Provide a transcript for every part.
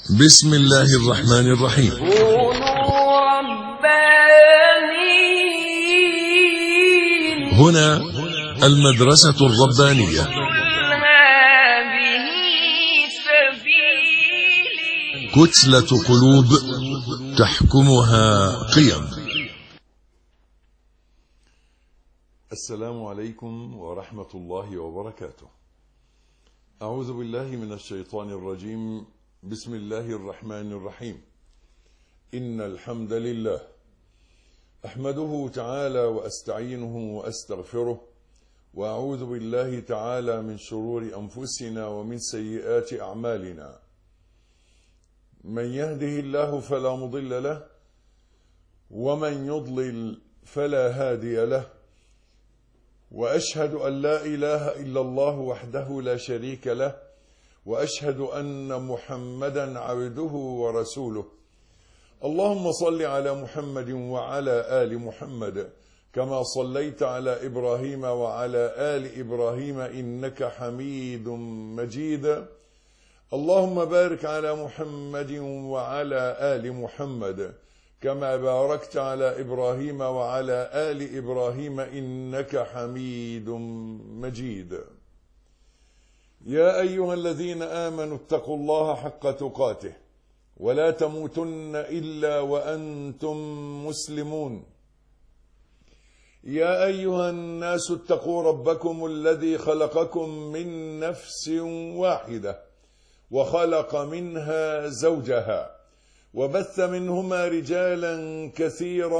بسم الله الرحمن الرحيم. كونوا ربانيين. هنا المدرسة الربانية. هذه سبيلي. كتلة قلوب تحكمها قيم. السلام عليكم ورحمة الله وبركاته. أعوذ بالله من الشيطان الرجيم. بسم الله الرحمن الرحيم. إن الحمد لله أحمده تعالى وأستعينه وأستغفره، وأعوذ بالله تعالى من شرور أنفسنا ومن سيئات أعمالنا. من يهده الله فلا مضل له، ومن يضلل فلا هادي له، وأشهد أن لا إله إلا الله وحده لا شريك له، وأشهد أن محمدا عبده ورسوله. اللهم صل على محمد وعلى آل محمد كما صليت على إبراهيم وعلى آل إبراهيم إنك حميد مجيد. اللهم بارك على محمد وعلى آل محمد كما باركت على إبراهيم وعلى آل إبراهيم إنك حميد مجيد. يا أيها الذين آمنوا اتقوا الله حق تقاته ولا تموتن إلا وأنتم مسلمون. يا أيها الناس اتقوا ربكم الذي خلقكم من نفس واحدة وخلق منها زوجها وبث منهما رجالا كثيرا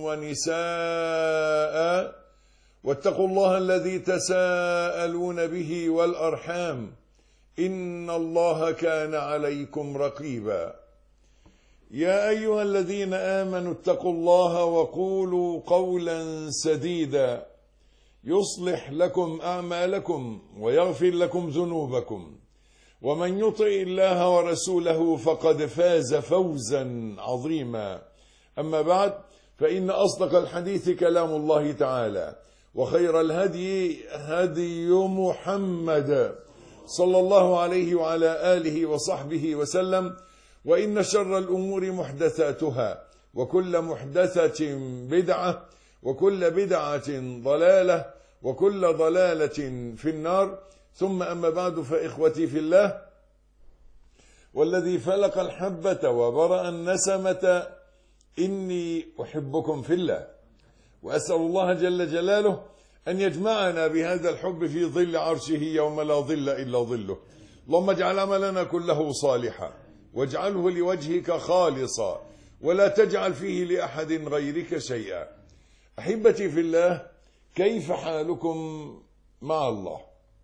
ونساء، واتقوا الله الذي تساءلون به والأرحام إن الله كان عليكم رقيبا. يا أيها الذين آمنوا اتقوا الله وقولوا قولا سديدا يصلح لكم أعمالكم ويغفر لكم ذنوبكم، ومن يطع الله ورسوله فقد فاز فوزا عظيما. أما بعد، فإن أصدق الحديث كلام الله تعالى، وخير الهدي هدي محمد صلى الله عليه وعلى آله وصحبه وسلم، وإن شر الأمور محدثاتها، وكل محدثة بدعة، وكل بدعة ضلالة، وكل ضلالة في النار. ثم أما بعد، فإخوتي في الله، والذي فلق الحبة وبرأ النسمة إني أحبكم في الله، وأسأل الله جل جلاله أن يجمعنا بهذا الحب في ظل عرشه يوم لا ظل إلا ظله. اللهم اجعل عملنا كله صالحا، واجعله لوجهك خالصا، ولا تجعل فيه لأحد غيرك شيئا. أحبتي في الله، كيف حالكم مع الله؟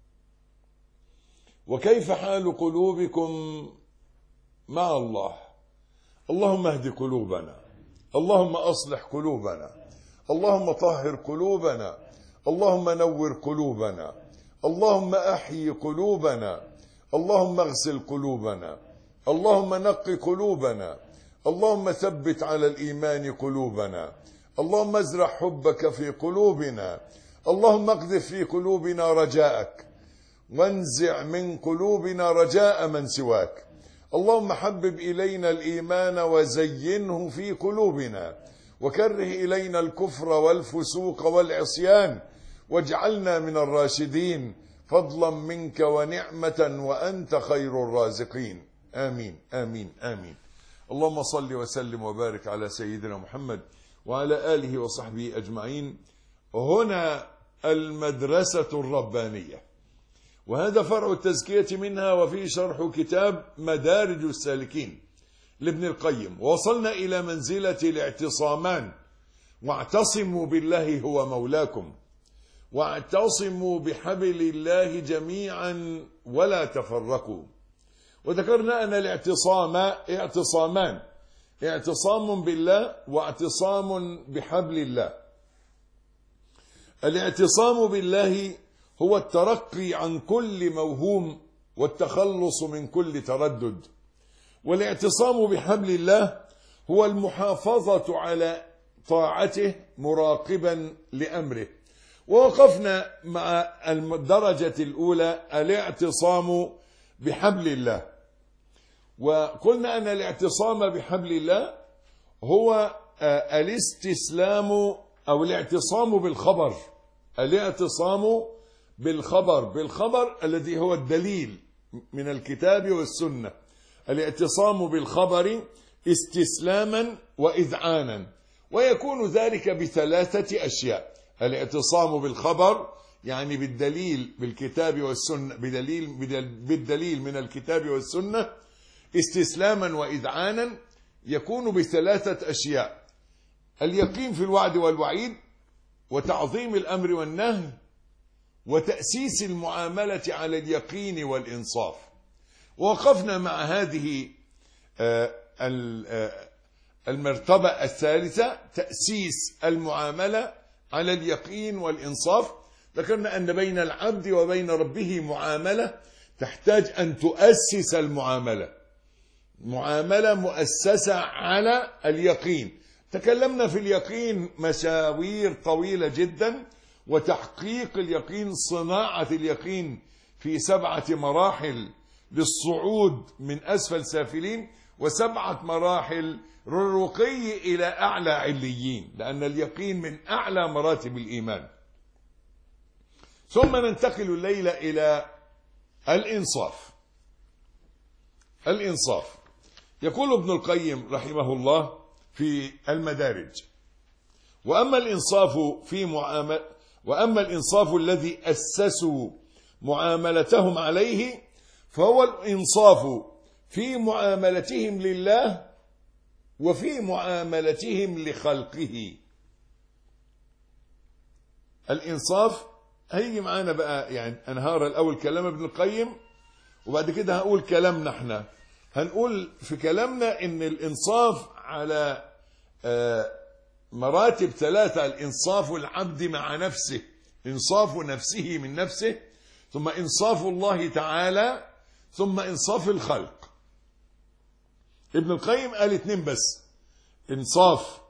وكيف حال قلوبكم مع الله؟ اللهم اهد قلوبنا، اللهم أصلح قلوبنا، اللهم طهر قلوبنا، اللهم نور قلوبنا، اللهم أحيي قلوبنا، اللهم اغسل قلوبنا، اللهم نقي قلوبنا، اللهم ثبت على الإيمان قلوبنا، اللهم ازرع حبك في قلوبنا، اللهم اقذف في قلوبنا رجاءك، وانزع من قلوبنا رجاء من سواك. اللهم حبب إلينا الإيمان وزينه في قلوبنا، وكره إلينا الكفر والفسوق والعصيان، واجعلنا من الراشدين فضلا منك ونعمة وأنت خير الرازقين. آمين آمين آمين. اللهم صل وسلم وبارك على سيدنا محمد وعلى آله وصحبه أجمعين. هنا المدرسة الربانية، وهذا فرع التزكية منها، وفي شرح كتاب مدارج السالكين لابن القيم. ووصلنا إلى منزلة الاعتصامان: واعتصموا بالله هو مولاكم، واعتصموا بحبل الله جميعا ولا تفرقوا. وذكرنا أن الاعتصام اعتصامان: اعتصام بالله واعتصام بحبل الله. الاعتصام بالله هو الترقي عن كل موهوم والتخلص من كل تردد، والاعتصام بحبل الله هو المحافظة على طاعته مراقبا لأمره. ووقفنا مع الدرجة الأولى، الاعتصام بحبل الله. وقلنا أن الاعتصام بحبل الله هو الاستسلام أو الاعتصام بالخبر. الاعتصام بالخبر الذي هو الدليل من الكتاب والسنة. الاعتصام بالخبر استسلاما وإذعانا، ويكون ذلك بثلاثة أشياء. الاعتصام بالخبر يعني بالدليل بالكتاب والسنة، بالدليل من الكتاب والسنة استسلاما وإذعانا، يكون بثلاثة أشياء: اليقين في الوعد والوعيد، وتعظيم الأمر والنهي، وتأسيس المعاملة على اليقين والإنصاف. ووقفنا مع هذه المرتبة الثالثة، تأسيس المعاملة على اليقين والإنصاف. ذكرنا أن بين العبد وبين ربه معاملة تحتاج أن تؤسس المعاملة، معاملة مؤسسة على اليقين. تكلمنا في اليقين مشاوير طويلة جدا، وتحقيق اليقين، صناعة اليقين في 7 مراحل للصعود من أسفل سافلين، و7 مراحل للرقي إلى أعلى عليين، لأن اليقين من أعلى مراتب الإيمان. ثم ننتقل الليلة إلى الإنصاف. يقول ابن القيم رحمه الله في المدارج: وأما الإنصاف الذي أسسوا معاملتهم عليه، فهو الإنصاف في معاملتهم لله وفي معاملتهم لخلقه. الإنصاف هيجي معانا بقى، يعني أنهار الأول كلام ابن القيم، وبعد كده هقول كلامنا احنا. هنقول في كلامنا إن الإنصاف على مراتب 3: الإنصاف العبد مع نفسه، إنصاف نفسه من نفسه، ثم إنصاف الله تعالى، ثم إنصاف الخلق. ابن القيم قال 2 بس: إنصاف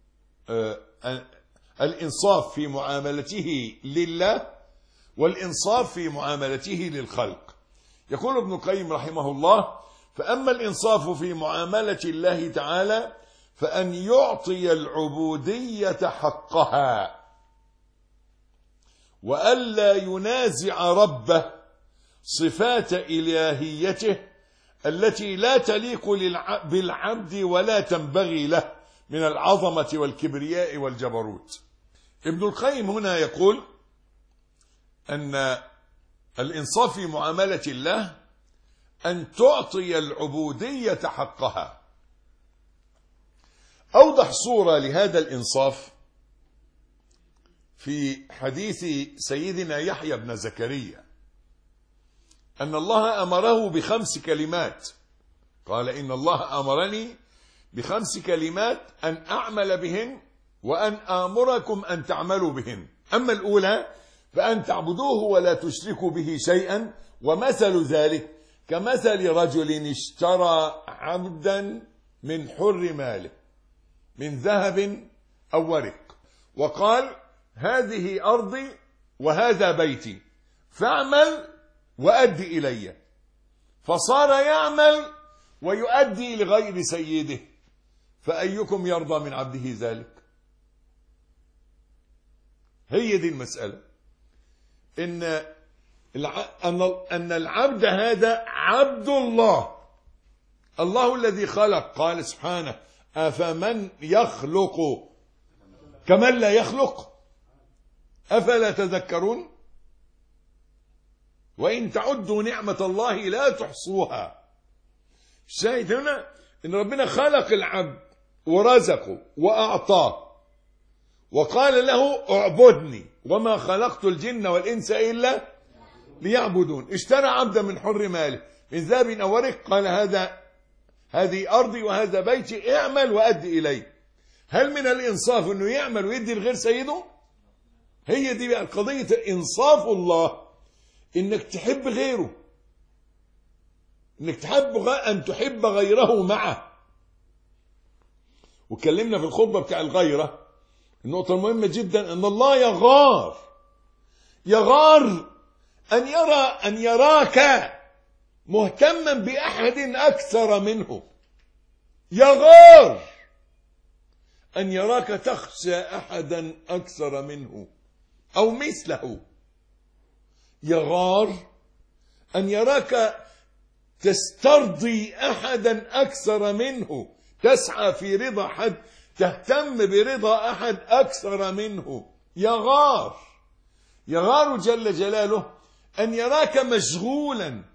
الإنصاف في معاملته لله، والإنصاف في معاملته للخلق. يقول ابن القيم رحمه الله: فأما الإنصاف في معاملة الله تعالى فأن يعطي العبودية حقها، وألا ينازع ربه صفات إلهيته التي لا تليق بالعبد ولا تنبغي له من العظمة والكبرياء والجبروت. ابن القيم هنا يقول أن الإنصاف في معاملة الله أن تعطي العبودية حقها. أوضح صورة لهذا الإنصاف في حديث سيدنا يحيى بن زكريا، أن الله أمره ب5 كلمات. قال: إن الله أمرني ب5 كلمات أن أعمل بهن وأن آمركم أن تعملوا بهن. أما الأولى فأن تعبدوه ولا تشركوا به شيئا، ومثل ذلك كمثل رجل اشترى عبدا من حر ماله من ذهب أو ورق، وقال: هذه أرضي وهذا بيتي، فاعمل وأدي إلي. فصار يعمل ويؤدي لغير سيده، فأيكم يرضى من عبده ذلك؟ هي دي المسألة، إن العبد هذا عبد الله، الله الذي خلق. قال سبحانه: أفمن يخلق كمن لا يخلق أفلا تذكرون؟ وإن تعدوا نعمة الله لا تحصوها. الشاهد هنا إن ربنا خلق العبد ورزقه وأعطاه، وقال له: اعبدني وما خلقت الجن والإنس إلا ليعبدون. اشترى عبدا من حر ماله من ذهب أو ورق، قال: هذه أرضي وهذا بيتي، اعمل وأدي إلي. هل من الإنصاف أنه يعمل ويدي لغير سيده؟ هي دي بقى قضية إنصاف الله، إنك تحب غيره، إنك أن تحب غيره معه. وكلمنا في الخطبة بتاع الغيرة النقطة المهمة جدا، أن الله يغار أن يراك مهتما بأحد أكثر منه، يغار أن يراك تخشى أحدا أكثر منه أو مثله، يغار أن يراك تسترضي أحدا أكثر منه، تسعى في رضا حد، تهتم برضا أحد أكثر منه. يغار جل جلاله أن يراك مشغولا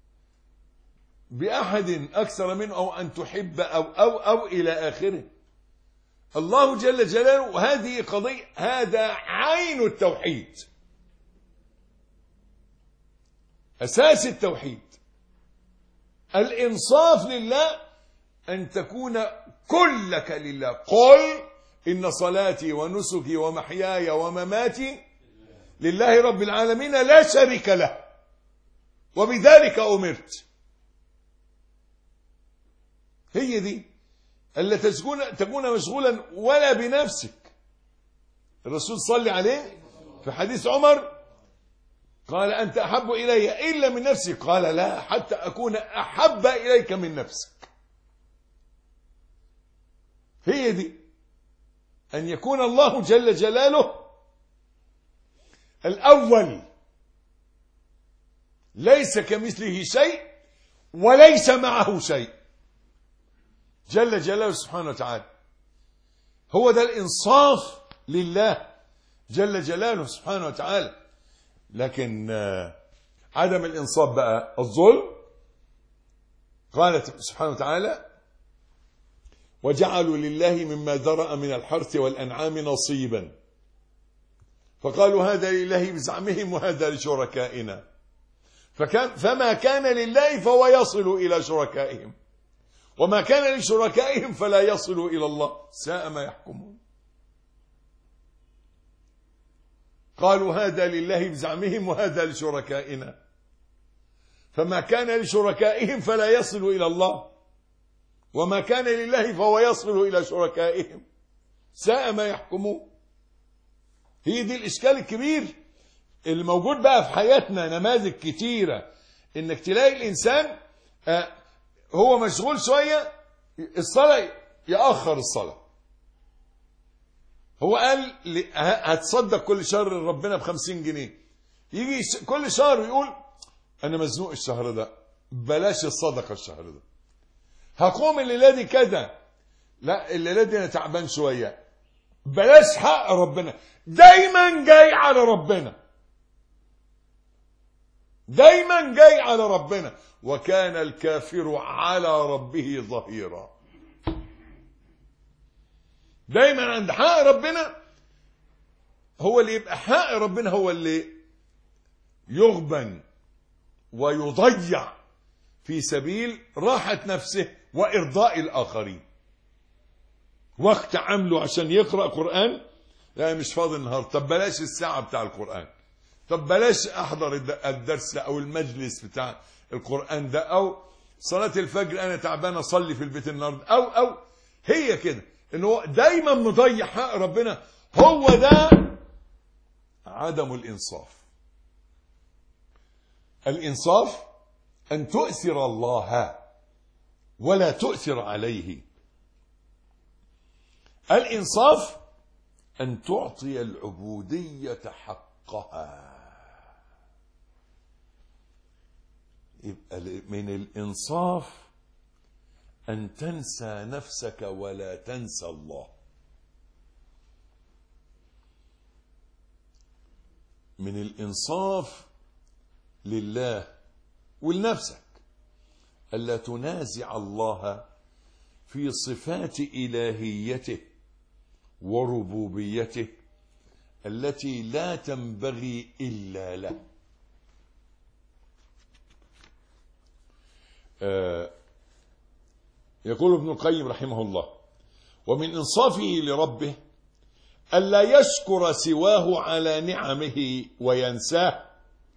بأحد أكثر منه، أو أن تحب أو إلى آخره. الله جل جلاله هذه قضية، هذا عين التوحيد، أساس التوحيد. الإنصاف لله أن تكون كلك لله. قل إن صلاتي ونسكي ومحياي ومماتي لله رب العالمين لا شريك له وبذلك أمرت. هي دي ألا تكون مشغولا ولا بنفسك. الرسول صلى عليه في حديث عمر قال أنت أحب إلي إلا من نفسي، قال لا، حتى أكون أحب إليك من نفسك. هي دي أن يكون الله جل جلاله الأول، ليس كمثله شيء وليس معه شيء، جل جلاله سبحانه وتعالى. هو ده الإنصاف لله جل جلاله سبحانه وتعالى. لكن عدم الإنصاف بقى الظلم. قال سبحانه وتعالى وجعلوا لله مما ذرأ من الحرث والأنعام نصيبا، فقالوا هذا لله بزعمهم وهذا لشركائنا، فما كان لله فهو يصل إلى شركائهم، وما كان لشركائهم فلا يصل إلى الله، ساء ما يحكمون. قالوا هذا لله بزعمهم وهذا لشركائنا، فما كان لشركائهم فلا يصل إلى الله، وما كان لله فهو يصل إلى شركائهم، ساء ما يحكمون. هي دي الإشكال الكبير الموجود بقى في حياتنا. نماذج كتيرة إنك تلاقي الإنسان هو مشغول شوية، الصلاة يأخر الصلاة. هو قال هتصدق كل شهر ربنا ب50 جنيه، يجي كل شهر يقول أنا مزنوق الشهر ده، بلاش الصدقة الشهر ده. هقوم الليلة دي كذا، لا الليلة دي أنا تعبان شوية، بلاش حق ربنا. دايما جاي على ربنا، دايما جاي على ربنا. وكان الكافر على ربه ظهيرا. دايما عند حق ربنا هو اللي يبقى حق ربنا، هو اللي يغبن ويضيع في سبيل راحة نفسه وإرضاء الآخرين. وقت عمله عشان يقرأ قرآن، لا مش فاضي النهاردة، طب بلاش الساعة بتاع القرآن، طب بلاش أحضر الدرس أو المجلس بتاع القرآن ده، أو صلاة الفجر أنا تعبان أصلي في البيت النهاردة، أو هي كده إنه دايما مضيع حق ربنا. هو ده عدم الإنصاف. الإنصاف أن تؤثر الله ولا تؤثر عليه. الإنصاف أن تعطي العبودية حقها. يبقى من الإنصاف أن تنسى نفسك ولا تنسى الله. من الإنصاف لله ولنفسك ألا تنازع الله في صفات إلهيته وربوبيته التي لا تنبغي إلا له. يقول ابن القيم رحمه الله ومن إنصافه لربه ألا يشكر سواه على نعمه وينساه،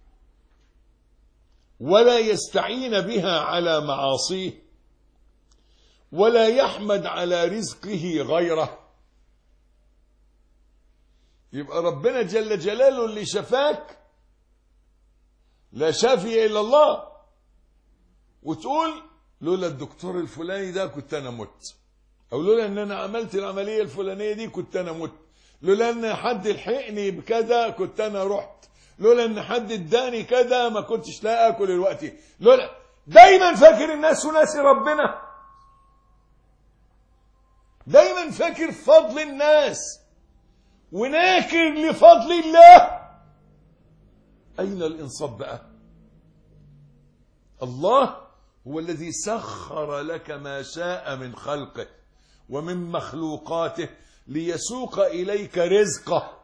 ولا يستعين بها على معاصيه، ولا يحمد على رزقه غيره. يبقى ربنا جل جلاله اللي شفاك، لا شافي إلا الله، وتقول لولا الدكتور الفلاني ده كنت انا مت، او لولا ان انا عملت العملية الفلانية دي كنت انا مت، لولا ان حد لحقني بكذا كنت انا رحت، لولا ان حد اداني كذا ما كنتش لا اكل دلوقتي، لولا. دايما فاكر الناس وناسي ربنا، دايما فاكر فضل الناس وناكر لفضل الله. اين الانصاف بقى؟ الله هو الذي سخر لك ما شاء من خلقه ومن مخلوقاته ليسوق إليك رزقه،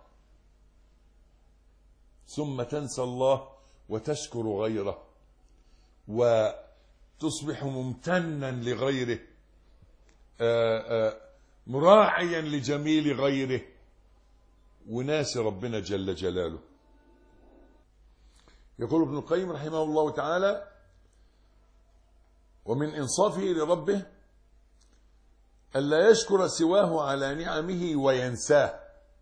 ثم تنسى الله وتشكر غيره وتصبح ممتنا لغيره، مراعيا لجميل غيره، وناسي ربنا جل جلاله. يقول ابن القيم رحمه الله تعالى: ومن إنصافه لربه ألا يشكر سواه على نعمه وينساه.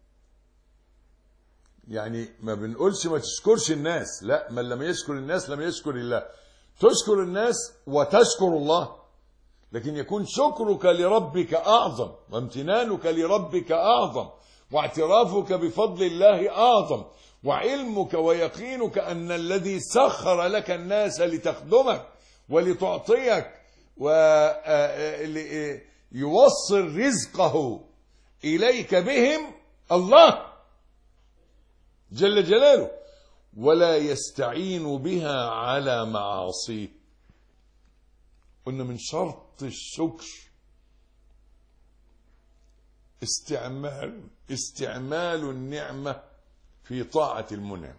يعني ما بنقولش ما تشكرش الناس، لا، من لم يشكر الناس لم يشكر الله. تشكر الناس وتشكر الله، لكن يكون شكرك لربك أعظم، وامتنانك لربك أعظم، واعترافك بفضل الله أعظم، وعلمك ويقينك أن الذي سخر لك الناس لتخدمك ولتعطيك ويوصل رزقه إليك بهم الله جل جلاله، ولا يستعين بها على معاصيه. قلنا من شرط الشكر استعمال النعمة في طاعة المنعم،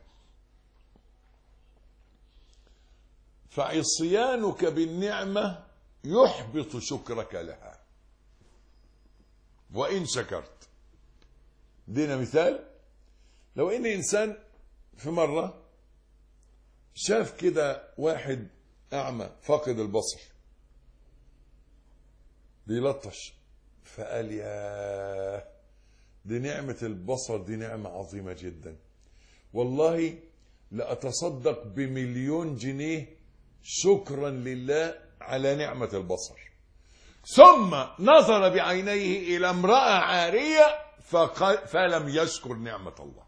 فعصيانك بالنعمة يحبط شكرك لها وإن شكرت. دينا مثال: لو إن إنسان في مرة شاف كده واحد أعمى فاقد البصر بيلطش، فقال يا دي نعمة البصر، دي نعمة عظيمة جدا، والله لأتصدق ب1,000,000 جنيه شكرا لله على نعمة البصر. ثم نظر بعينيه إلى امرأة عارية فلم يشكر نعمة الله.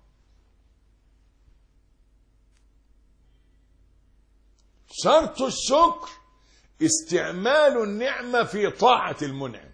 شرط الشكر استعمال النعمة في طاعة المنعم،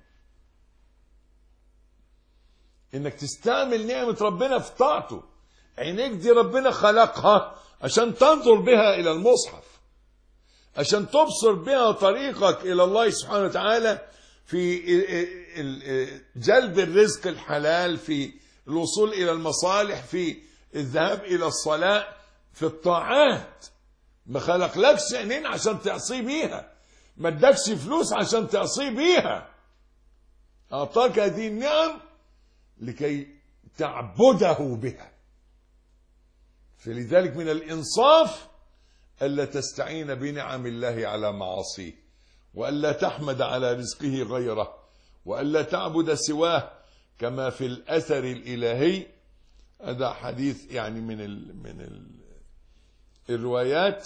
انك تستعمل نعمة ربنا في طاعته. عينيك دي ربنا خلقها عشان تنظر بها الى المصحف، عشان تبصر بها طريقك الى الله سبحانه وتعالى في جلب الرزق الحلال، في الوصول الى المصالح، في الذهاب الى الصلاة، في الطاعات. ما خلقلكش عينين عشان تعصي بيها، ما ادكش فلوس عشان تعصي بيها، اعطاك هذه النعم لكي تعبده بها. فلذلك من الإنصاف ألا تستعين بنعم الله على معاصيه، وألا تحمد على رزقه غيره، وألا تعبد سواه، كما في الأثر الإلهي. هذا حديث يعني من الروايات: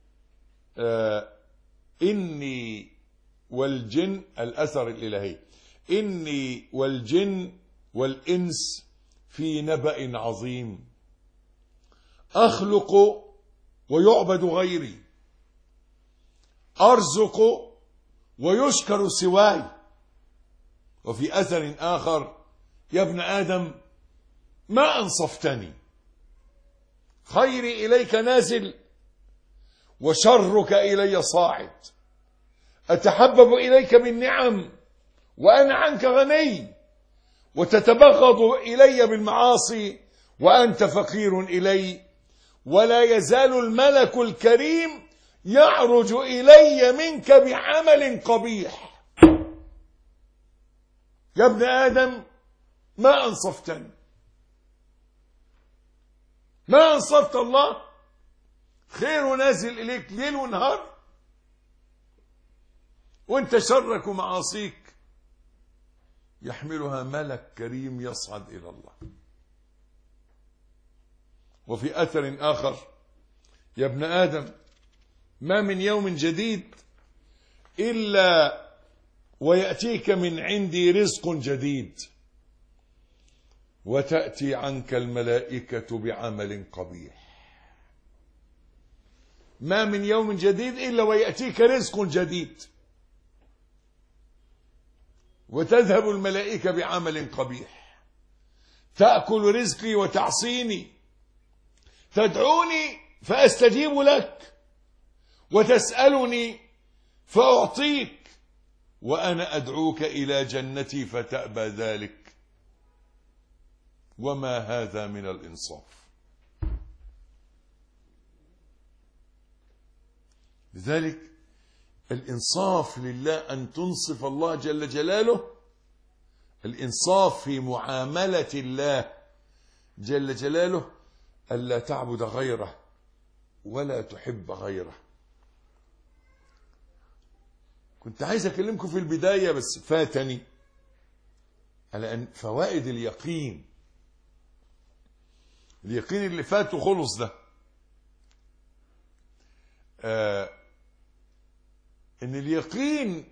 إني والجن، الأثر الإلهي: إني والجن والإنس في نبأ عظيم، أخلق ويعبد غيري، أرزق ويشكر سواي. وفي أثر آخر: يا ابن آدم ما أنصفتني، خيري إليك نازل وشرك إلي صاعد، أتحبب إليك بالنعم وأنا عنك غني، وتتبغض إلي بالمعاصي وأنت فقير إلي، ولا يزال الملك الكريم يعرج إلي منك بعمل قبيح. يا ابن آدم ما أنصفتني، ما أنصفت الله، خير نازل إليك ليل ونهار، وانت شرك ومعاصيك يحملها ملك كريم يصعد إلى الله. وفي أثر آخر: يا ابن آدم ما من يوم جديد إلا ويأتيك من عندي رزق جديد وتأتي عنك الملائكة بعمل قبيح. ما من يوم جديد إلا ويأتيك رزق جديد وتذهب الملائكة بعمل قبيح. تأكل رزقي وتعصيني، تدعوني فأستجيب لك، وتسألني فأعطيك، وأنا أدعوك إلى جنتي فتأبى ذلك. وما هذا من الإنصاف؟ لذلك الإنصاف لله أن تنصف الله جل جلاله، الإنصاف في معاملة الله جل جلاله ألا تعبد غيره ولا تحب غيره. كنت عايز أكلمكم في البداية بس فاتني على أن فوائد اليقين اللي فات وخلص ده، ان اليقين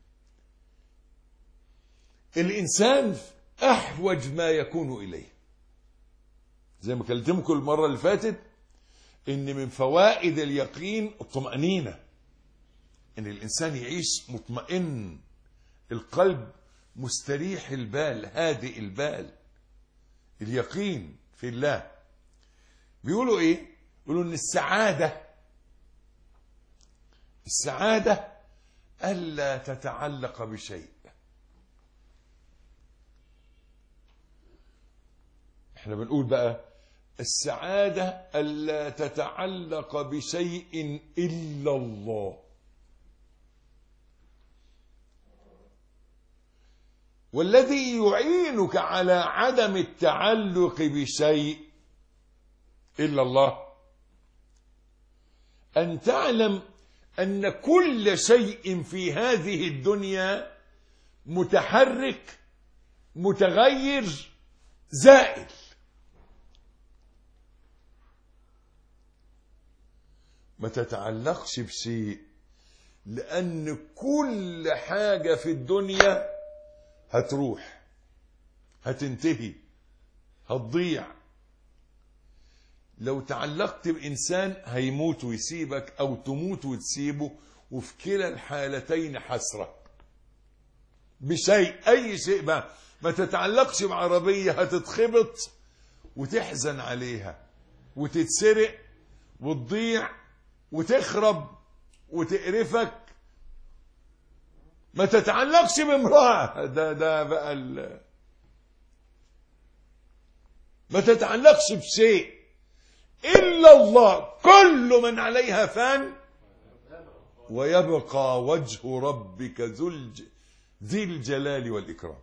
الانسان احوج ما يكون اليه. زي ما كلمتكم المره اللي فاتت ان من فوائد اليقين الطمأنينة، ان الانسان يعيش مطمئن القلب، مستريح البال، هادئ البال. اليقين في الله. بيقولوا ايه؟ بيقولوا ان السعادة ألا تتعلق بشيء. احنا بنقول بقى السعادة ألا تتعلق بشيء إلا الله. والذي يعينك على عدم التعلق بشيء إلا الله أن تعلم أن كل شيء في هذه الدنيا متحرك متغير زائل. ما تتعلقش بشيء، لأن كل حاجة في الدنيا هتروح، هتنتهي، هتضيع. لو تعلقت بإنسان هيموت ويسيبك، أو تموت وتسيبه، وفي كلا الحالتين حسرة بشيء، أي شيء بقى. ما تتعلقش بعربية هتتخبط وتحزن عليها وتتسرق وتضيع وتخرب وتقرفك. ما تتعلقش بامرأة، ده بقى ما تتعلقش بشيء إلا الله. كل من عليها فان ويبقى وجه ربك ذي الجلال والإكرام.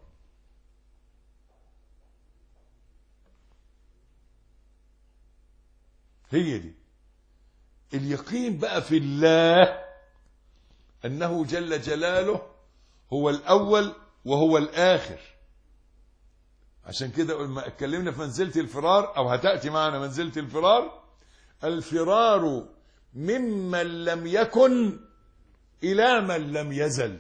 هي دي اليقين بقى في الله، أنه جل جلاله هو الأول وهو الآخر. عشان كده لما اتكلمنا في منزلة الفرار، أو هتأتي معنا منزلة الفرار، الفرار ممن لم يكن إلى من لم يزل.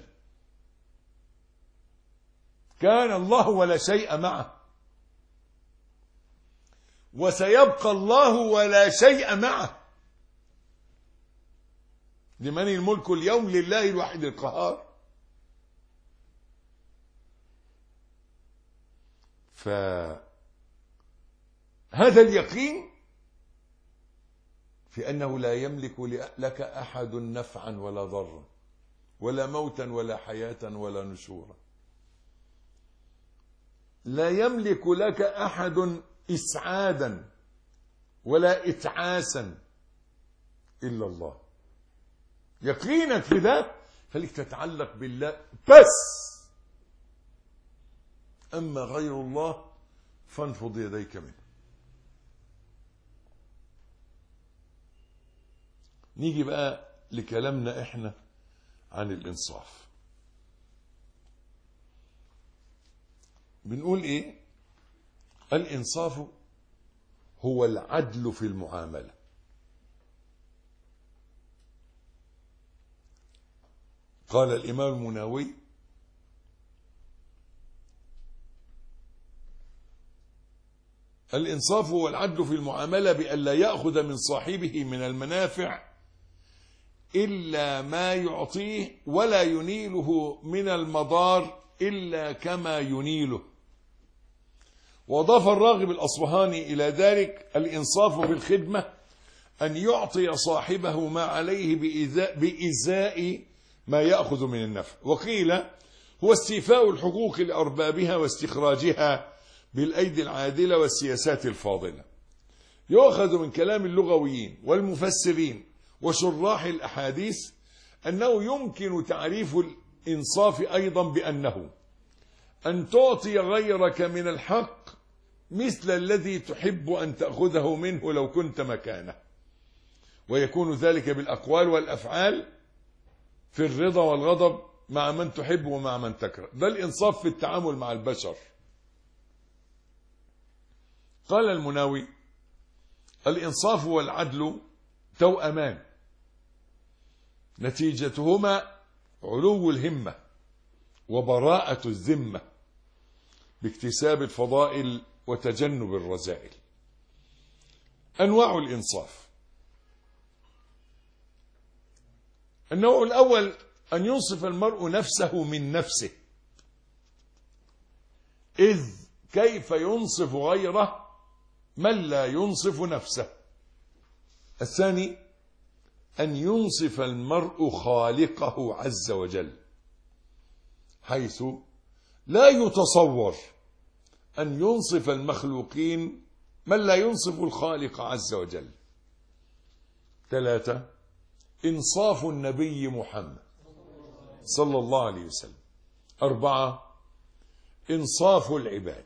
كان الله ولا شيء معه، وسيبقى الله ولا شيء معه. لمن الملك اليوم؟ لله الواحد القهار. فهذا اليقين في أنه لا يملك لك أحد نفعا ولا ضرا، ولا موتا ولا حياة ولا نشورا. لا يملك لك أحد إسعادا ولا إتعاسا إلا الله. يقينك في ذلك خليك تتعلق بالله بس. أما غير الله فانفض يديك منه. نيجي بقى لكلامنا احنا عن الإنصاف. بنقول ايه؟ الإنصاف هو العدل في المعاملة. قال الإمام المناوي: الإنصاف هو العدل في المعاملة بأن لا يأخذ من صاحبه من المنافع إلا ما يعطيه، ولا ينيله من المضار إلا كما ينيله. وأضاف الراغب الأصبهاني إلى ذلك: الإنصاف بالخدمة أن يعطي صاحبه ما عليه بإزاء ما يأخذ من النفع. وقيل: هو استيفاء الحقوق لأربابها واستخراجها بالأيدي العادلة والسياسات الفاضلة. يؤخذ من كلام اللغويين والمفسرين وشراح الأحاديث أنه يمكن تعريف الإنصاف أيضا بأنه أن تعطي غيرك من الحق مثل الذي تحب أن تأخذه منه لو كنت مكانه، ويكون ذلك بالأقوال والأفعال في الرضا والغضب مع من تحب ومع من تكره. ده الإنصاف في التعامل مع البشر. قال المناوي: الإنصاف والعدل توأمان، نتيجتهما علو الهمة وبراءة الذمة باكتساب الفضائل وتجنب الرذائل. أنواع الإنصاف: النوع الأول أن ينصف المرء نفسه من نفسه، إذ كيف ينصف غيره من لا ينصف نفسه. الثاني أن ينصف المرء خالقه عز وجل، حيث لا يتصور أن ينصف المخلوقين من لا ينصف الخالق عز وجل. ثلاثة: إنصاف النبي محمد صلى الله عليه وسلم. أربعة: إنصاف العباد.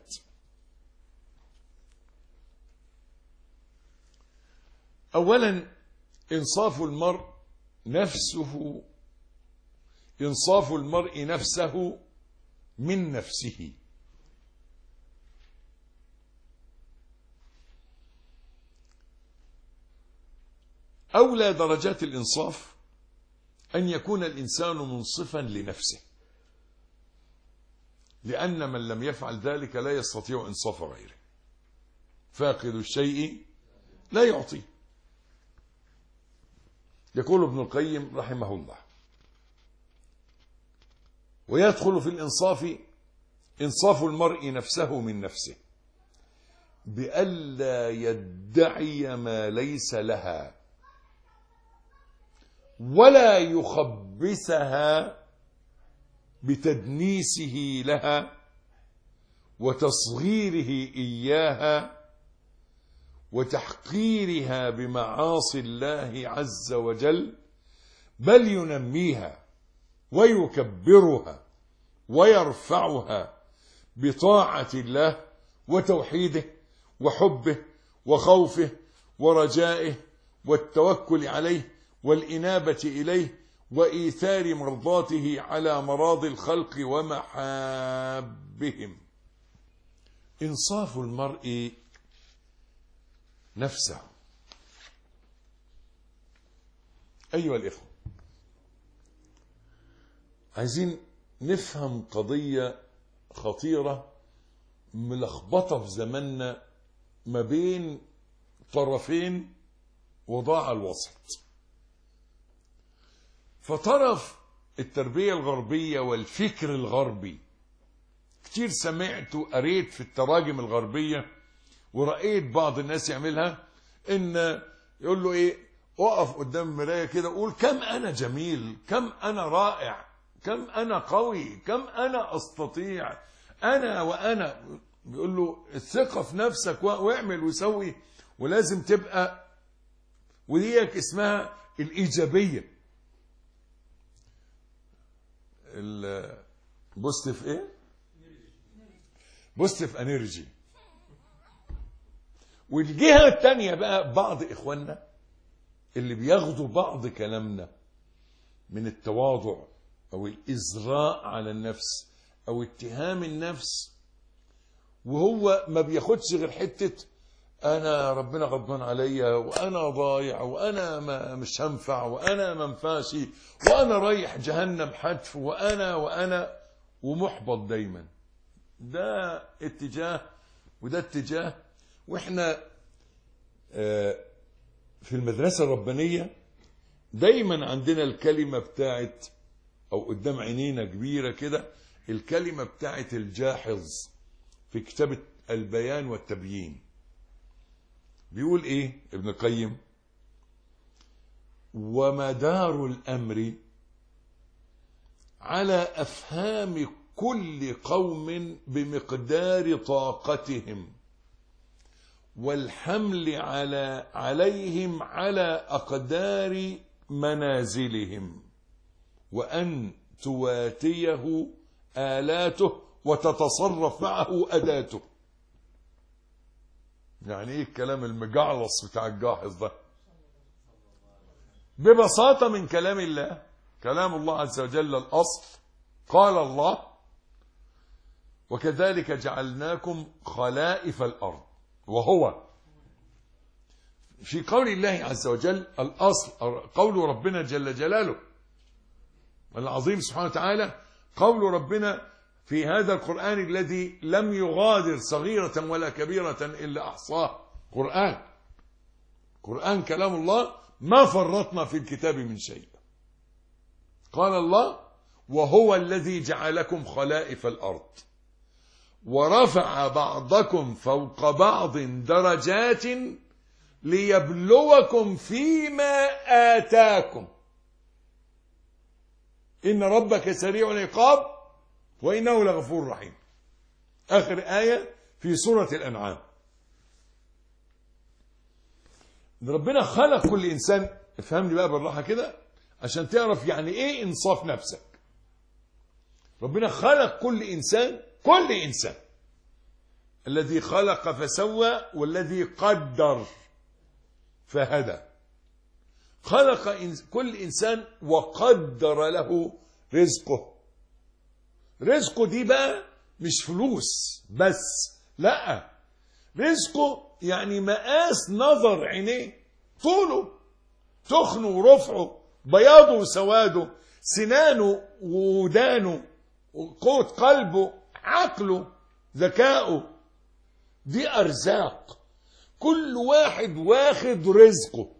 أولا إنصاف المرء نفسه من نفسه. أولى درجات الإنصاف أن يكون الإنسان منصفا لنفسه، لأن من لم يفعل ذلك لا يستطيع إنصاف غيره. فاقد الشيء لا يعطيه. يقول ابن القيم رحمه الله: ويدخل في الإنصاف إنصاف المرء نفسه من نفسه بألا يدعي ما ليس لها، ولا يخبثها بتدنيسه لها وتصغيره إياها وتحقيرها بمعاصي الله عز وجل، بل ينميها ويكبرها ويرفعها بطاعة الله وتوحيده وحبه وخوفه ورجائه والتوكل عليه والإنابة إليه وإيثار مرضاته على مراضي الخلق ومحابهم. إنصاف المرء نفسه. أيها الإخوة، عايزين نفهم قضية خطيرة ملخبطة في زماننا ما بين طرفين وضاع الوسط. فطرف التربية الغربية والفكر الغربي، كتير سمعت وقريت في التراجم الغربية ورأيت بعض الناس يعملها، ان يقول له ايه، اقف قدام المراية كده وقول كم انا جميل، كم انا رائع، كم انا قوي، كم انا استطيع، انا وانا. بيقول له الثقة في نفسك واعمل وسوي، ولازم تبقى، وديك اسمها الإيجابية. بوستيف ايه؟ بوستيف انرجي. والجهة التانية بقى بعض اخواننا اللي بياخدوا بعض كلامنا من التواضع او الازراء على النفس او اتهام النفس، وهو ما بياخدش غير حتة انا ربنا غضبان عليا، وانا ضايع، وانا مش هنفع، وانا ما ينفعش، وانا رايح جهنم حتف، وانا ومحبط دايما. ده اتجاه وده اتجاه. واحنا في المدرسة الربانية دايما عندنا الكلمة بتاعت، او قدام عينينا كبيرة كده، الكلمة بتاعت الجاحظ في كتاب البيان والتبيين. بيقول ايه ابن القيم؟ ومدار الامر على افهام كل قوم بمقدار طاقتهم، والحمل عليهم على اقدار منازلهم، وان تواتيه آلاته وتتصرف معه أداته. يعني ايه الكلام المجعلص بتاع الجاحظ ده؟ ببساطة من كلام الله، كلام الله عز وجل الأصل، قال الله وكذلك جعلناكم خلائف الأرض. وهو في قول الله عز وجل الأصل، قول ربنا جل جلاله العظيم سبحانه وتعالى، قول ربنا في هذا القرآن الذي لم يغادر صغيرة ولا كبيرة إلا أحصاه. قرآن كلام الله، ما فرطنا في الكتاب من شيء. قال الله وهو الذي جعلكم خلائف الأرض ورفع بعضكم فوق بعض درجات ليبلوكم فيما آتاكم إن ربك سريع العقاب وإنه لغفور رحيم. آخر آية في سورة الأنعام. ربنا خلق كل إنسان، افهمني بقى بالراحة كده عشان تعرف يعني إيه إنصاف نفسك. ربنا خلق كل إنسان الذي خلق فسوى والذي قدر فهدى. خلق كل إنسان وقدر له رزقه. رزقه دي بقى مش فلوس بس، لا، رزقه يعني مقاس نظر عينيه، طوله، تخنه ورفعه، بياضه وسواده، سنانه وودانه، قوة قلبه، عقله، ذكائه. دي أرزاق، كل واحد واخد رزقه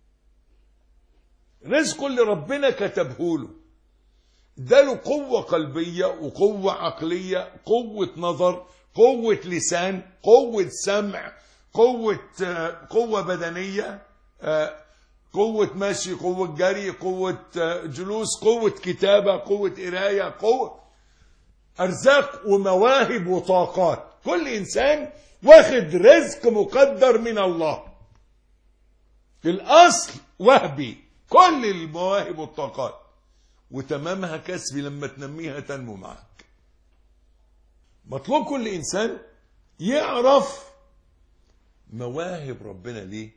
اللي ربنا كتبه له. اداله قوة قلبية وقوة عقلية، قوة نظر، قوة لسان، قوة سمع، قوة بدنية، قوة مشي، قوة جري، قوة جلوس، قوة كتابة، قوة قراية، قوة أرزاق ومواهب وطاقات. كل إنسان واخد رزق مقدر من الله. في الأصل وهبي كل المواهب والطاقات، وتمامها كسبي، لما تنميها تنمو معك. مطلوب كل إنسان يعرف مواهب ربنا ليه،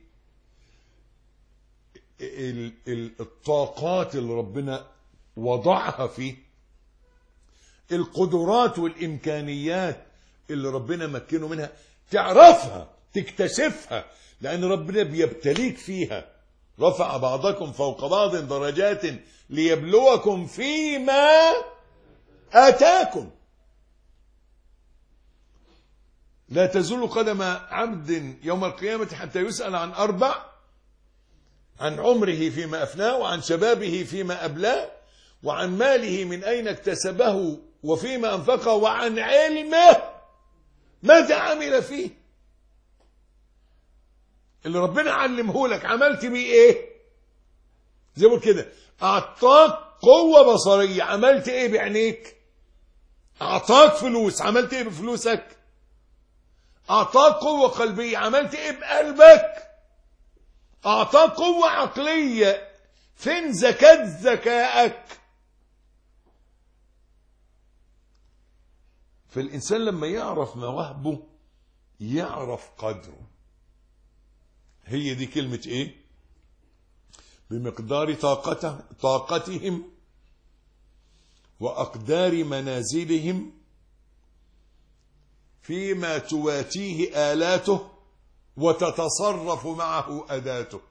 الطاقات اللي ربنا وضعها فيه، القدرات والإمكانيات اللي ربنا مكنه منها، تعرفها تكتشفها، لأن ربنا بيبتليك فيها. رفع بعضكم فوق بعض درجات ليبلوكم فيما آتاكم. لا تزول قدم عبد يوم القيامة حتى يسأل عن 4: عن عمره فيما أفناه، وعن شبابه فيما أبلاه، وعن ماله من أين اكتسبه وفيما أنفقه، وعن علمه ماذا عمل فيه. اللي ربنا علمه لك عملت بيه ايه؟ زي ما كده اعطاك قوة بصرية، عملت ايه بعينيك؟ اعطاك فلوس، عملت ايه بفلوسك؟ اعطاك قوة قلبية، عملت ايه بقلبك؟ اعطاك قوة عقلية، فين زكاة ذكائك؟ فالإنسان لما يعرف مواهبه يعرف قدره. هي دي كلمة ايه؟ بمقدار طاقتهم وأقدار منازلهم فيما تواتيه آلاته وتتصرف معه أداته.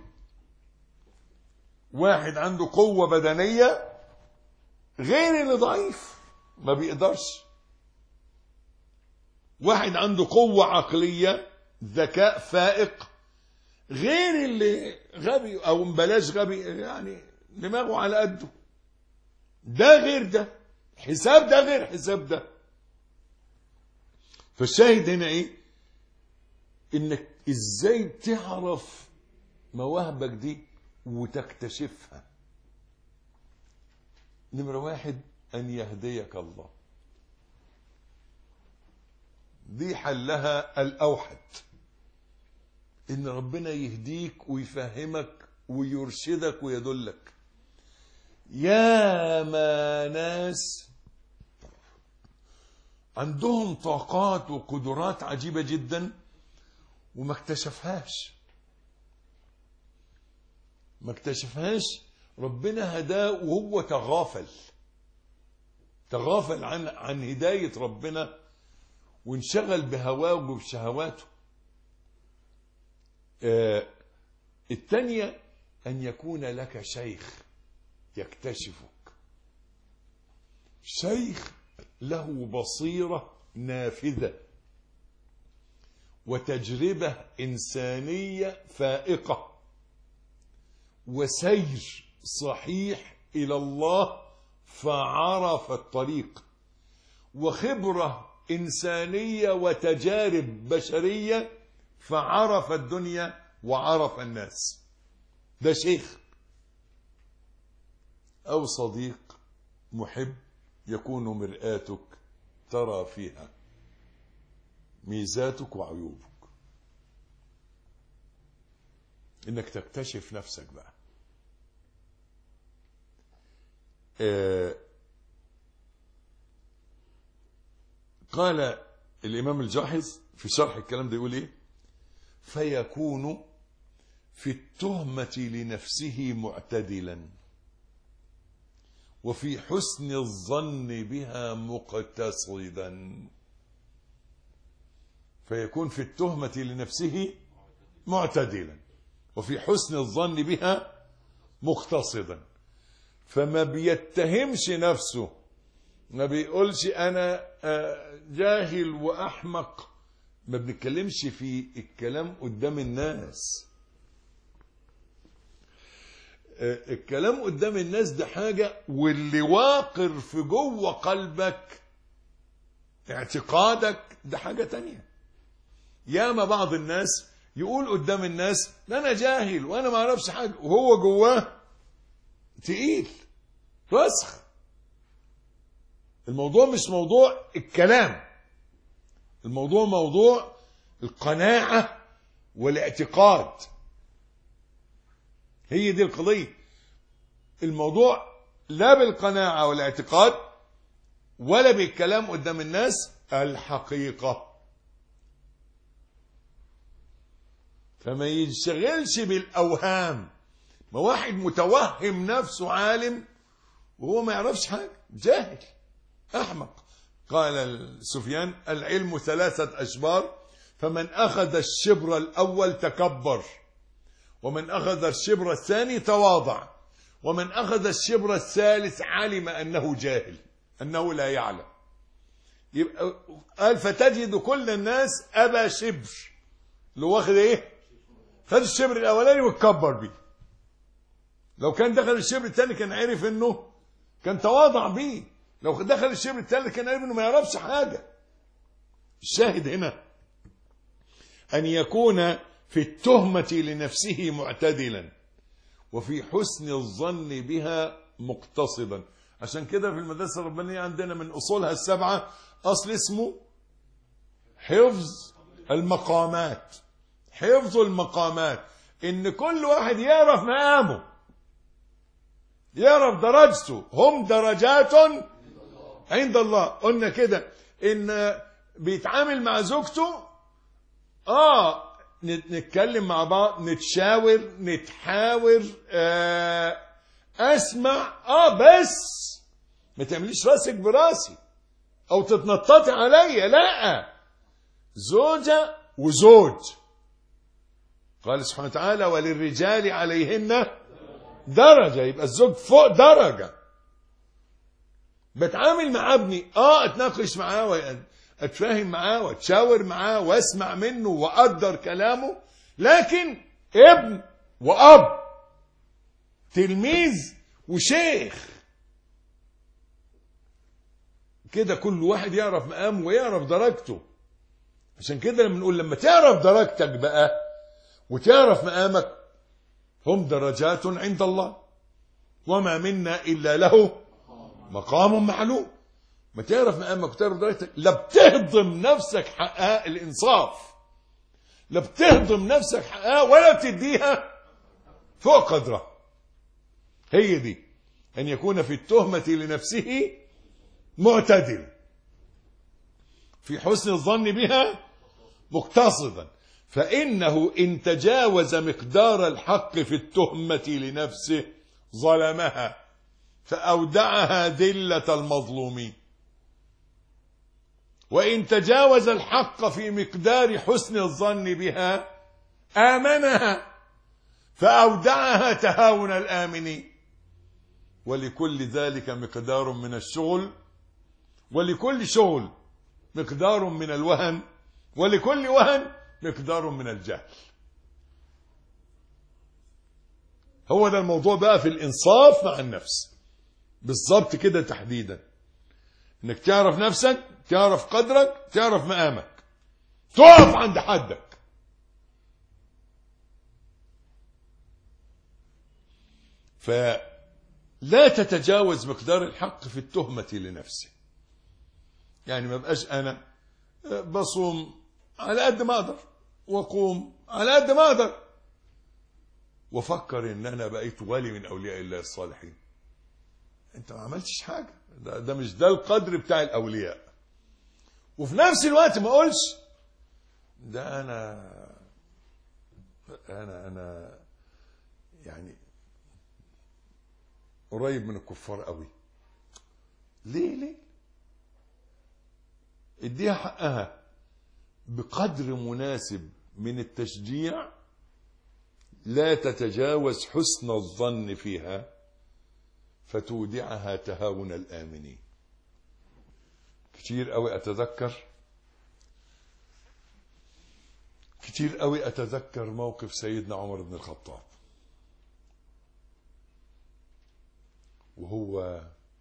واحد عنده قوة بدنية غير اللي ضعيف ما بيقدرش. واحد عنده قوة عقلية ذكاء فائق غير اللي غبي او بلاش غبي، يعني دماغه على قده. ده غير ده، حساب ده غير حساب ده. فالشاهد هنا ايه؟ انك ازاي تعرف مواهبك دي وتكتشفها. نمرة واحد، ان يهديك الله. دي حلها الاوحد، ان ربنا يهديك ويفهمك ويرشدك ويدلك. يا ما ناس عندهم طاقات وقدرات عجيبة جدا وما اكتشفهاش، ربنا هداه وهو تغافل عن هداية ربنا وانشغل بهواه وبشهواته. الثانية أن يكون لك شيخ يكتشفك، شيخ له بصيرة نافذة وتجربة إنسانية فائقة وسير صحيح إلى الله فعرف الطريق، وخبرة إنسانية وتجارب بشرية فعرف الدنيا وعرف الناس. ده شيخ أو صديق محب يكون مرآتك ترى فيها ميزاتك وعيوبك. إنك تكتشف نفسك بقى. قال الإمام الجاحظ في شرح الكلام ده يقول إيه؟ فيكون في التهمة لنفسه معتدلا وفي حسن الظن بها مقتصدا. فيكون في التهمة لنفسه معتدلا وفي حسن الظن بها مقتصدا. فما بيتهمش نفسه، ما بيقولش أنا جاهل وأحمق. ما بنتكلمش في الكلام قدام الناس. الكلام قدام الناس ده حاجة، واللي واقر في جوه قلبك اعتقادك ده حاجة تانية. ياما بعض الناس يقول قدام الناس لا أنا جاهل وأنا ما أعرفش حاجة، وهو جواه تقيل وسخ. الموضوع مش موضوع الكلام، الموضوع موضوع القناعة والاعتقاد. هي دي القضية. الموضوع لا بالقناعة والاعتقاد ولا بالكلام قدام الناس، الحقيقة. فما ينشغلش بالأوهام. ما واحد متوهم نفسه عالم وهو ما يعرفش حاجة، جاهل أحمق. قال سفيان العلم 3 أشبار، فمن أخذ الشبر الأول تكبر، ومن أخذ الشبر الثاني تواضع، ومن أخذ الشبر الثالث علم أنه جاهل، أنه لا يعلم. يبقى قال فتجد كل الناس أبا شبر، اللي واخد إيه؟ خد الشبر الأولاني واتكبر بيه. لو كان دخل الشبر الثاني كان عرف إنه كان تواضع بيه. لو دخل الشبر الثالث كان عرف إنه ما يعرفش حاجة. الشاهد هنا أن يكون في التهمة لنفسه معتدلا وفي حسن الظن بها مقتصدا. عشان كده في المدرسة الربانية عندنا من أصولها 7 أصل اسمه حفظ المقامات. حفظ المقامات، إن كل واحد يعرف مقامه، يعرف درجته. هم درجات عند الله. قلنا كده إن بيتعامل مع زوجته نتكلم مع بعض، نتشاور، نتحاور، اسمع، بس ما تعمليش راسك براسي او تتنططي عليا. لا، زوجة وزوج قال سبحانه وتعالى وللرجال عليهن درجة. يبقى الزوج فوق درجة. بتعامل مع ابني اتناقش معاه واتفاهم معاه واتشاور معاه واسمع منه واقدر كلامه، لكن ابن واب، تلميذ وشيخ، كده كل واحد يعرف مقامه ويعرف درجته. عشان كده لما نقول لما تعرف درجتك بقى وتعرف مقامك، هم درجات عند الله وما منا إلا له مقام معلوم. ما تعرف مقامك وتعرف درجتك، لا بتهضم نفسك حقها الإنصاف، لا بتهضم نفسك حقها ولا بتديها فوق قدرها. هي دي أن يكون في التهمة لنفسه معتدل، في حسن الظن بها مقتصدا، فإنه إن تجاوز مقدار الحق في التهمة لنفسه ظلمها فأودعها ذلة المظلومين، وإن تجاوز الحق في مقدار حسن الظن بها آمنها فأودعها تهاون الآمنين. ولكل ذلك مقدار من الشغل، ولكل شغل مقدار من الوهن، ولكل وهن مقدار من الجهل. هو ده الموضوع بقى في الإنصاف مع النفس بالضبط كده تحديدا، انك تعرف نفسك، تعرف قدرك، تعرف مقامك، تقف عند حدك. فلا تتجاوز مقدار الحق في التهمة لنفسه. يعني ما بقاش انا بصوم على قد ما اقدر واقوم على قد ما اقدر وفكر ان انا بقيت ولي من اولياء الله الصالحين. انت ما عملتش حاجة، ده مش ده القدر بتاع الاولياء. وفي نفس الوقت ما اقولش ده انا يعني قريب من الكفار قوي. ليه اديها حقها بقدر مناسب من التشجيع، لا تتجاوز حسن الظن فيها فتودعها تهاون الآمنين. كتير قوي أتذكر موقف سيدنا عمر بن الخطاب وهو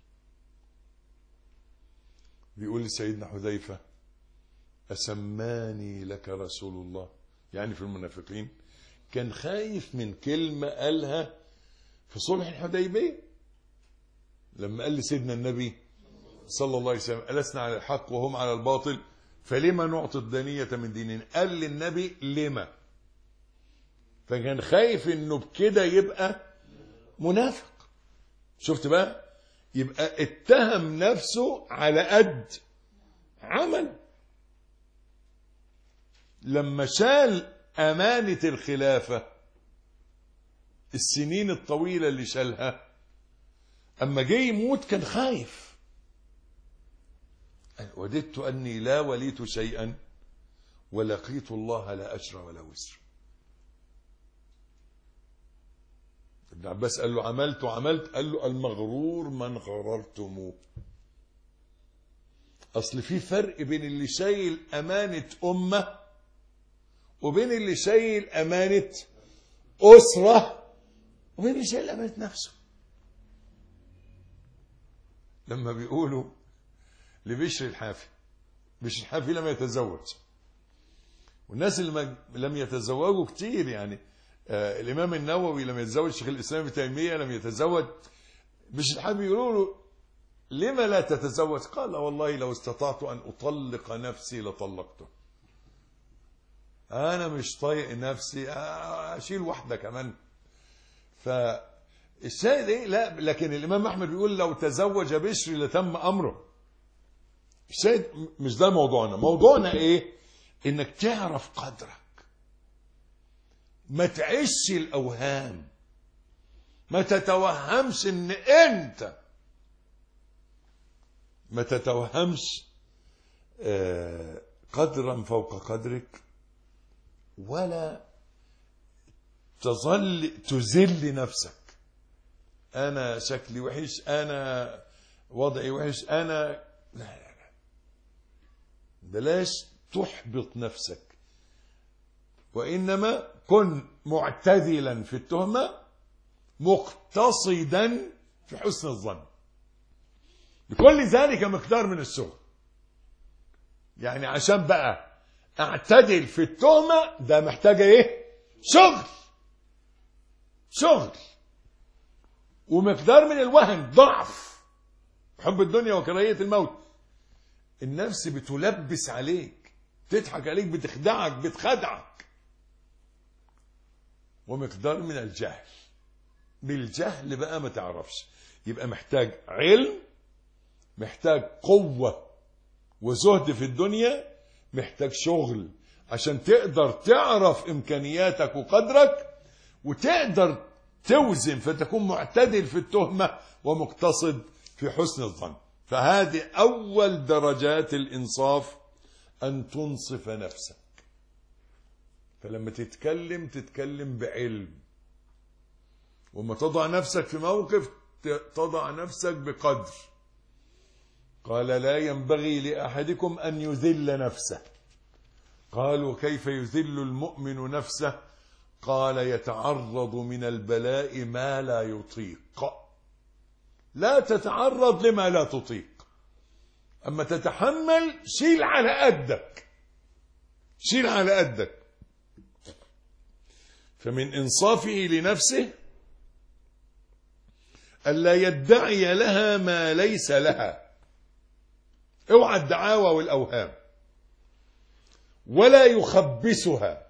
بيقول لسيدنا حذيفة أسماني لك رسول الله، يعني في المنافقين. كان خايف من كلمة قالها في صلح الحديبية لما قال لسيدنا النبي صلى الله عليه وسلم ألسنا على الحق وهم على الباطل فلما نعطي الدنية من ديننا. قال للنبي لما، فكان خايف انه بكده يبقى منافق. شفت بقى، يبقى اتهم نفسه على قد عمل. لما شال أمانة الخلافة السنين الطويلة اللي شالها، أما جاي يموت كان خايف. وددت أني لا وليت شيئا ولقيت الله لا أجر ولا وزر. ابن عباس قال له عملت، قال له المغرور من غررتموه. أصل في فرق بين اللي شايل أمانة أمة وبين اللي شايل أمانة أسرة وبين اللي شايل أمانة نفسه. لما بيقولوا لبشر الحافي، بشر الحافي لم يتزوج، والناس اللي لم يتزوجوا كتير، يعني الإمام النووي لم يتزوج، شيخ الإسلام ابن تيمية لم يتزوج. بشر الحافي يقولوا له لما لا تتزوج؟ قال والله لو استطعت أن أطلق نفسي لطلقته. أنا مش طايق نفسي، أشيل واحدة كمان. فالشاهد إيه؟ لا، لكن الإمام أحمد بيقول لو تزوج بشر لتم أمره. الشاهد مش ده موضوعنا. موضوعنا إيه؟ إنك تعرف قدرك، ما تعيش الأوهام، ما تتوهمش إن أنت، ما تتوهمش قدرا فوق قدرك، ولا تظل تذل نفسك. أنا شكلي وحش، أنا وضعي وحش، أنا لا، بلاش تحبط نفسك، وإنما كن معتدلا في التهمة مقتصدا في حسن الظن. بكل ذلك مقدار من الشغل. يعني عشان بقى اعتدل في التهمة ده محتاجة ايه؟ شغل ومقدار من الوهن، ضعف، حب الدنيا وكراهية الموت. النفس بتلبس عليك، تضحك عليك، بتخدعك، بتخدعك. ومقدار من الجهل، بالجهل بقى ما تعرفش. يبقى محتاج علم، محتاج قوة وزهد في الدنيا، محتاج شغل عشان تقدر تعرف إمكانياتك وقدرك، وتقدر توزن فتكون معتدل في التهمة ومقتصد في حسن الظن. فهذه أول درجات الإنصاف، أن تنصف نفسك. فلما تتكلم بعلم، وما تضع نفسك في موقف تضع نفسك بقدر. قال لا ينبغي لأحدكم أن يذل نفسه. قالوا كيف يذل المؤمن نفسه؟ قال يتعرض من البلاء ما لا يطيق. لا تتعرض لما لا تطيق. أما تتحمل، شيل على قدك. فمن إنصافه لنفسه ألا يدعي لها ما ليس لها. اوعى الدعاوى والأوهام، ولا يخبسها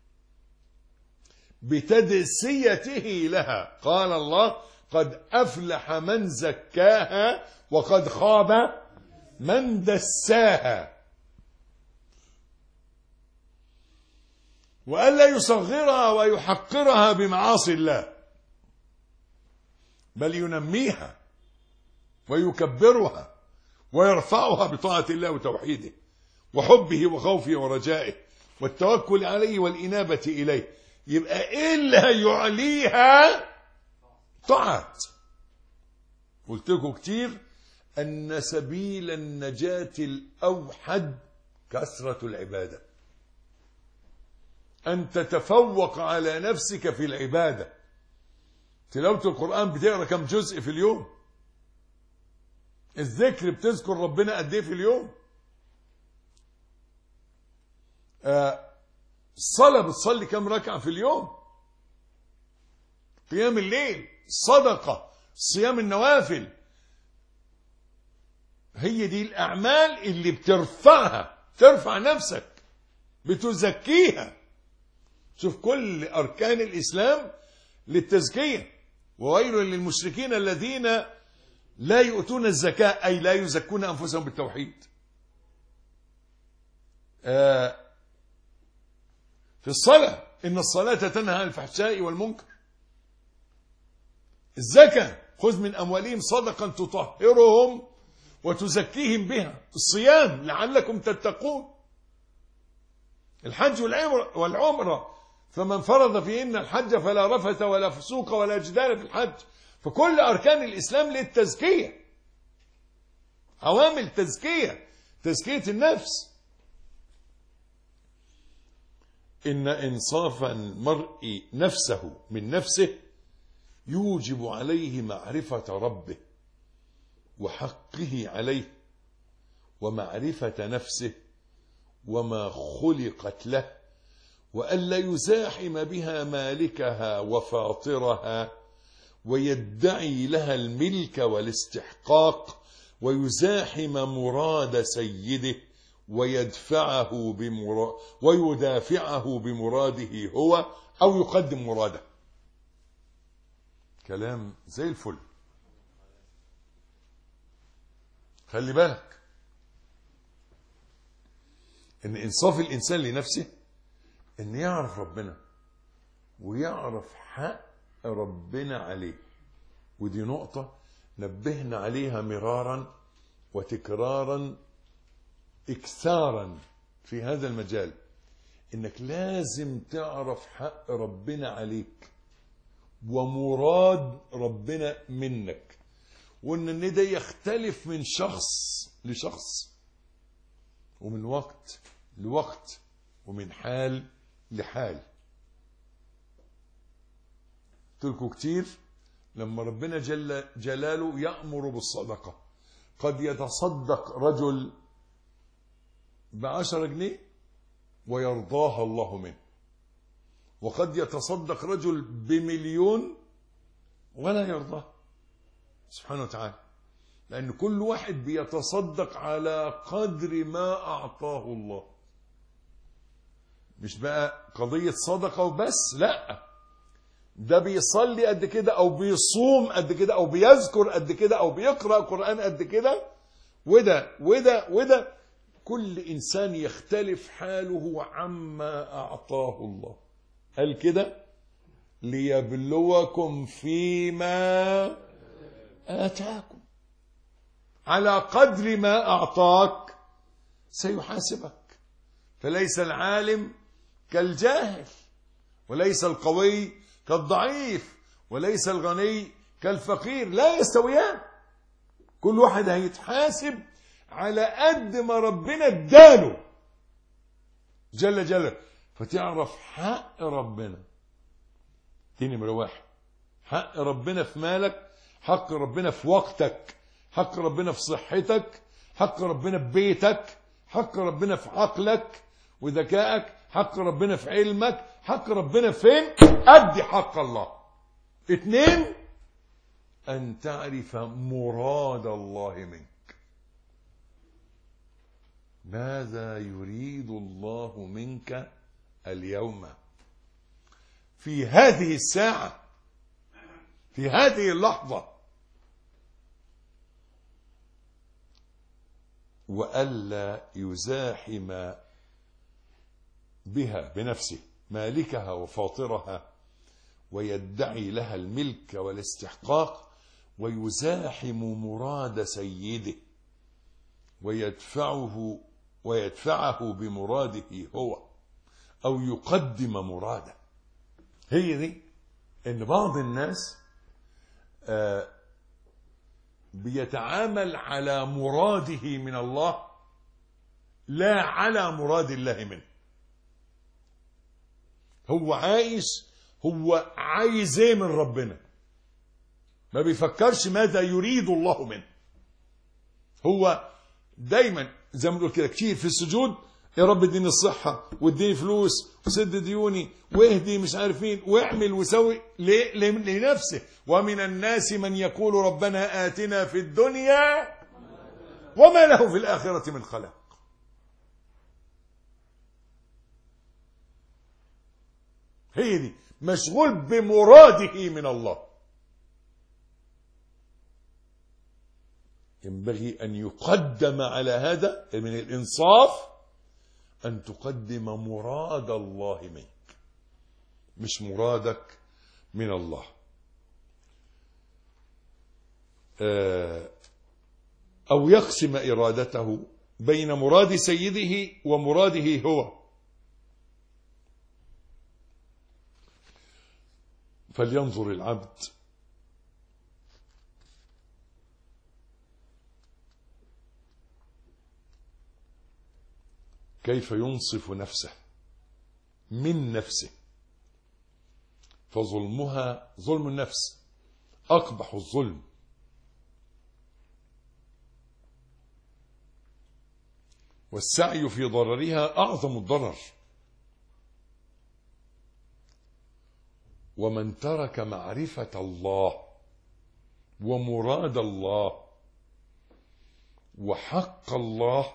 بتدسيته لها. قال الله قد أفلح من زكاها وقد خاب من دساها. وألا يصغرها ويحقرها بمعاصي الله، بل ينميها ويكبرها ويرفعها بطاعة الله وتوحيده وحبه وخوفه ورجائه والتوكل عليه والإنابة إليه. يبقى إيه اللي هيعليها؟ طاعات. قلت لكم كتير أن سبيل النجاة الأوحد كثرة العبادة، أن تتفوق على نفسك في العبادة. تلاوة القرآن بتقرأ كم جزء في اليوم؟ الذكر بتذكر ربنا قد ايه في اليوم؟ الصلاة بتصلي كم ركعة في اليوم؟ قيام الليل، صدقة، صيام النوافل. هي دي الأعمال اللي بترفعها، ترفع نفسك، بتزكيها. شوف كل أركان الإسلام للتزكية. وويل للمشركين الذين لا يؤتون الزكاة، أي لا يزكون أنفسهم بالتوحيد. في الصلاة إن الصلاة تنهى عن الفحشاء والمنكر. الزكاة خذ من أموالهم صدقا تطهرهم وتزكيهم بها. الصيام لعلكم تتقون. الحج والعمرة فمن فرض فيهن الحج فلا رفث ولا فسوق ولا جدال في الحج. فكل أركان الإسلام للتزكية، عوامل تزكية النفس. إن إنصاف المرء نفسه من نفسه يوجب عليه معرفة ربه وحقه عليه، ومعرفة نفسه وما خلقت له، وألا يزاحم بها مالكها وفاطرها ويدعي لها الملك والاستحقاق، ويزاحم مراد سيده ويدافعه بمراده هو، أو يقدم مراده. كلام زي الفل. خلي بالك ان انصاف الانسان لنفسه ان يعرف ربنا ويعرف حق ربنا عليه. ودي نقطة نبهنا عليها مرارا وتكرارا اكثارا في هذا المجال. انك لازم تعرف حق ربنا عليك ومراد ربنا منك، وان ده يختلف من شخص لشخص، ومن وقت لوقت، ومن حال لحال. قلت لكم كتير لما ربنا جل جلاله يأمر بالصدقة، قد يتصدق رجل ب10 جنيه ويرضاها الله منه، وقد يتصدق رجل ب1,000,000 ولا يرضاه سبحانه وتعالى، لأن كل واحد بيتصدق على قدر ما أعطاه الله. مش بقى قضية صدقة وبس، لا، ده بيصلي قد كده، أو بيصوم قد كده، أو بيذكر قد كده، أو بيقرأ قرآن قد كده، وده كل إنسان يختلف حاله عما أعطاه الله. هل كده؟ ليبلوكم فيما آتاكم، على قدر ما أعطاك سيحاسبك. فليس العالم كالجاهل، وليس القوي كالضعيف، وليس الغني كالفقير، لا يستويان. كل واحد هيتحاسب على قد ما ربنا اداله جل جلاله. فتعرف حق ربنا دي نمرة 1. حق ربنا في مالك، حق ربنا في وقتك، حق ربنا في صحتك، حق ربنا في بيتك، حق ربنا في عقلك وذكائك، حق ربنا في علمك، حق ربنا فين؟ أدي حق الله. 2، أن تعرف مراد الله منك. ماذا يريد الله منك اليوم، في هذه الساعة، في هذه اللحظة؟ وألا يزاحم بها بنفسه مالكها وفاطرها، ويدعي لها الملك والاستحقاق، ويزاحم مراد سيده، ويدفعه بمراده هو، أو يقدم مراده. هي دي إن بعض الناس بيتعامل على مراده من الله لا على مراد الله منه. هو عايز ايه من ربنا، ما بيفكرش ماذا يريد الله منه. هو دايما زي ما بنقول كده كتير في السجود، يا رب اديني الصحة واديني فلوس وسد ديوني واهدي مش عارف مين واعمل وسوي. ليه؟ لنفسه. ومن الناس من يقول ربنا آتنا في الدنيا وما له في الآخرة من خلاق. هي دي، مشغول بمراده من الله. ينبغي أن يقدم على هذا من الإنصاف أن تقدم مراد الله منك، مش مرادك من الله. أو يقسم إرادته بين مراد سيده ومراده هو. فلينظر العبد كيف ينصف نفسه من نفسه، فظلمها ظلم النفس أقبح الظلم، والسعي في ضررها أعظم الضرر. ومن ترك معرفة الله ومراد الله وحق الله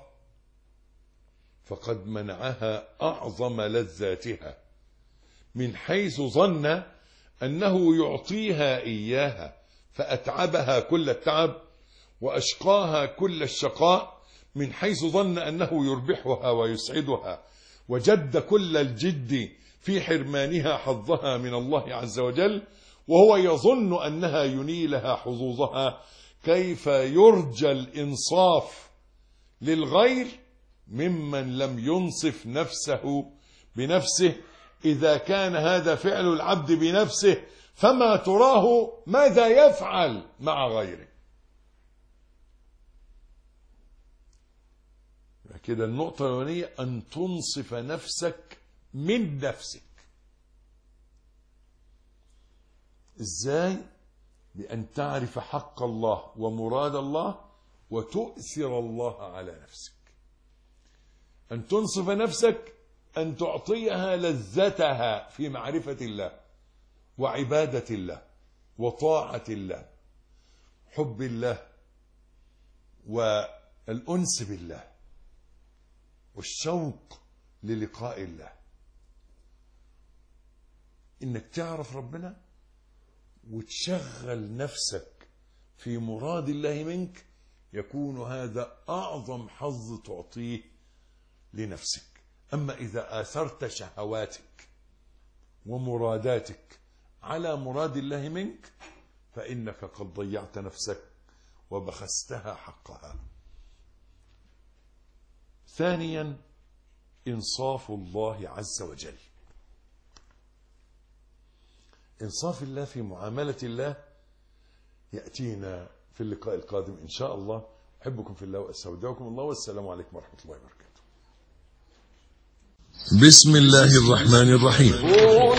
فقد منعها أعظم لذاتها، من حيث ظن أنه يعطيها إياها فأتعبها كل التعب وأشقاها كل الشقاء، من حيث ظن أنه يربحها ويسعدها، وجد كل الجد في حرمانها حظها من الله عز وجل، وهو يظن أنها ينيلها حظوظها. كيف يرجى الإنصاف للغير ممن لم ينصف نفسه بنفسه، إذا كان هذا فعل العبد بنفسه فما تراه ماذا يفعل مع غيره. كده النقطة الأولانية أن تنصف نفسك من نفسك. إزاي؟ بأن تعرف حق الله ومراد الله وتؤثر الله على نفسك. أن تنصف نفسك أن تعطيها لذتها في معرفة الله وعبادة الله وطاعة الله، حب الله والأنس بالله والشوق للقاء الله. إنك تعرف ربنا وتشغل نفسك في مراد الله منك، يكون هذا أعظم حظ تعطيه لنفسك. أما إذا آثرت شهواتك ومراداتك على مراد الله منك فإنك قد ضيعت نفسك وبخستها حقها. ثانيا إنصاف الله عز وجل. إنصاف الله في معاملة الله يأتينا في اللقاء القادم إن شاء الله. أحبكم في الله وأستودعكم الله، والسلام عليكم ورحمة الله وبركاته. بسم الله الرحمن الرحيم. كونوا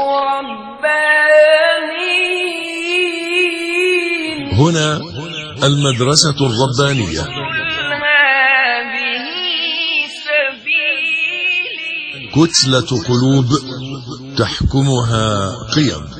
ربانيين. هنا المدرسة الربانية. هذه سبيلي. كتلة قلوب تحكمها قيم.